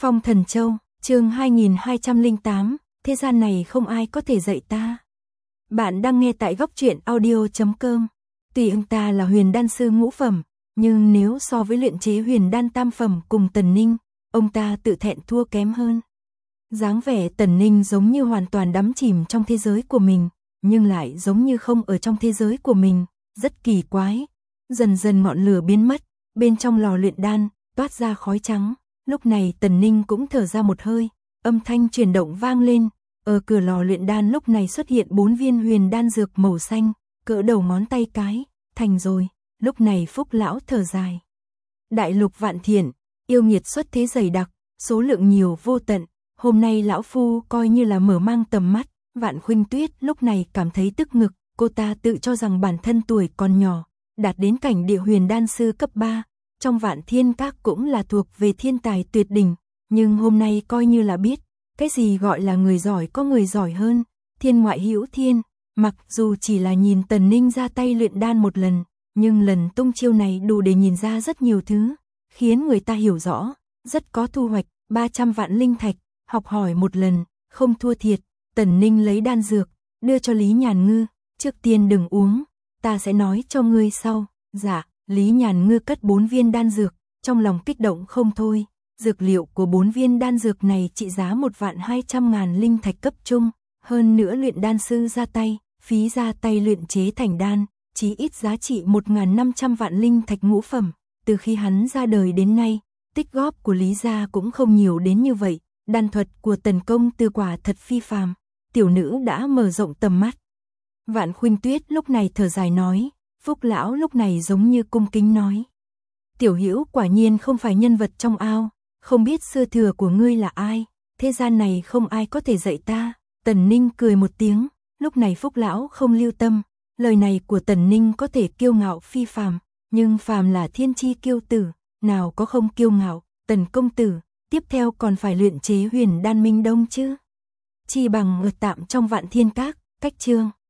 Phong Thần Châu, chương 2208, thế gian này không ai có thể dạy ta. Bạn đang nghe tại góc truyện audio.com. Tuy ông ta là huyền đan sư ngũ phẩm, nhưng nếu so với luyện chế huyền đan tam phẩm cùng Tần Ninh, ông ta tự thẹn thua kém hơn. Dáng vẻ Tần Ninh giống như hoàn toàn đắm chìm trong thế giới của mình, nhưng lại giống như không ở trong thế giới của mình, rất kỳ quái. Dần dần ngọn lửa biến mất, bên trong lò luyện đan toát ra khói trắng. Lúc này Tần Ninh cũng thở ra một hơi, âm thanh chuyển động vang lên, ở cửa lò luyện đan lúc này xuất hiện 4 viên huyền đan dược màu xanh, cỡ đầu ngón tay cái, thành rồi. Lúc này Phúc lão thở dài. Đại lục vạn thiện, yêu nghiệt xuất thế dày đặc, số lượng nhiều vô tận, hôm nay lão phu coi như là mở mang tầm mắt. Vạn Khuynh Tuyết lúc này cảm thấy tức ngực, cô ta tự cho rằng bản thân tuổi còn nhỏ, đạt đến cảnh địa huyền đan sư cấp 3, trong Vạn Thiên Các cũng là thuộc về thiên tài tuyệt đỉnh, nhưng hôm nay coi như là biết, cái gì gọi là người giỏi có người giỏi hơn, thiên ngoại hữu thiên, mặc dù chỉ là nhìn Tần Ninh ra tay luyện đan một lần, nhưng lần tung chiêu này đủ để nhìn ra rất nhiều thứ, khiến người ta hiểu rõ, rất có thu hoạch, 300 vạn linh thạch, học hỏi một lần, không thua thiệt. Tần Ninh lấy đan dược, đưa cho Lý Nhàn Ngư, trước tiên đừng uống, ta sẽ nói cho ngươi sau. Dạ, Lý Nhàn Ngư cất 4 viên đan dược, trong lòng kích động không thôi. Dược liệu của 4 viên đan dược này trị giá 1.200.000 linh thạch cấp trung, hơn nữa luyện đan sư ra tay, phí ra tay luyện chế thành đan, chí ít giá trị 1.500 vạn linh thạch ngũ phẩm. Từ khi hắn ra đời đến nay, tích góp của Lý gia cũng không nhiều đến như vậy, đan thuật của Tần công tử quả thật phi phàm. Tiểu nữ đã mở rộng tầm mắt. Vạn Khuynh Tuyết lúc này thở dài nói, Phúc lão lúc này giống như cung kính nói. Tiểu hữu quả nhiên không phải nhân vật trong ao, không biết sư thừa của ngươi là ai, thế gian này không ai có thể dạy ta. Tần Ninh cười một tiếng, lúc này Phúc lão không lưu tâm, lời này của Tần Ninh có thể kiêu ngạo phi phàm, nhưng phàm là thiên chi kiêu tử, nào có không kiêu ngạo. Tần công tử, tiếp theo còn phải luyện chế huyền đan minh đông chứ. Chi bằng ở tạm trong Vạn Thiên Các, cách chương.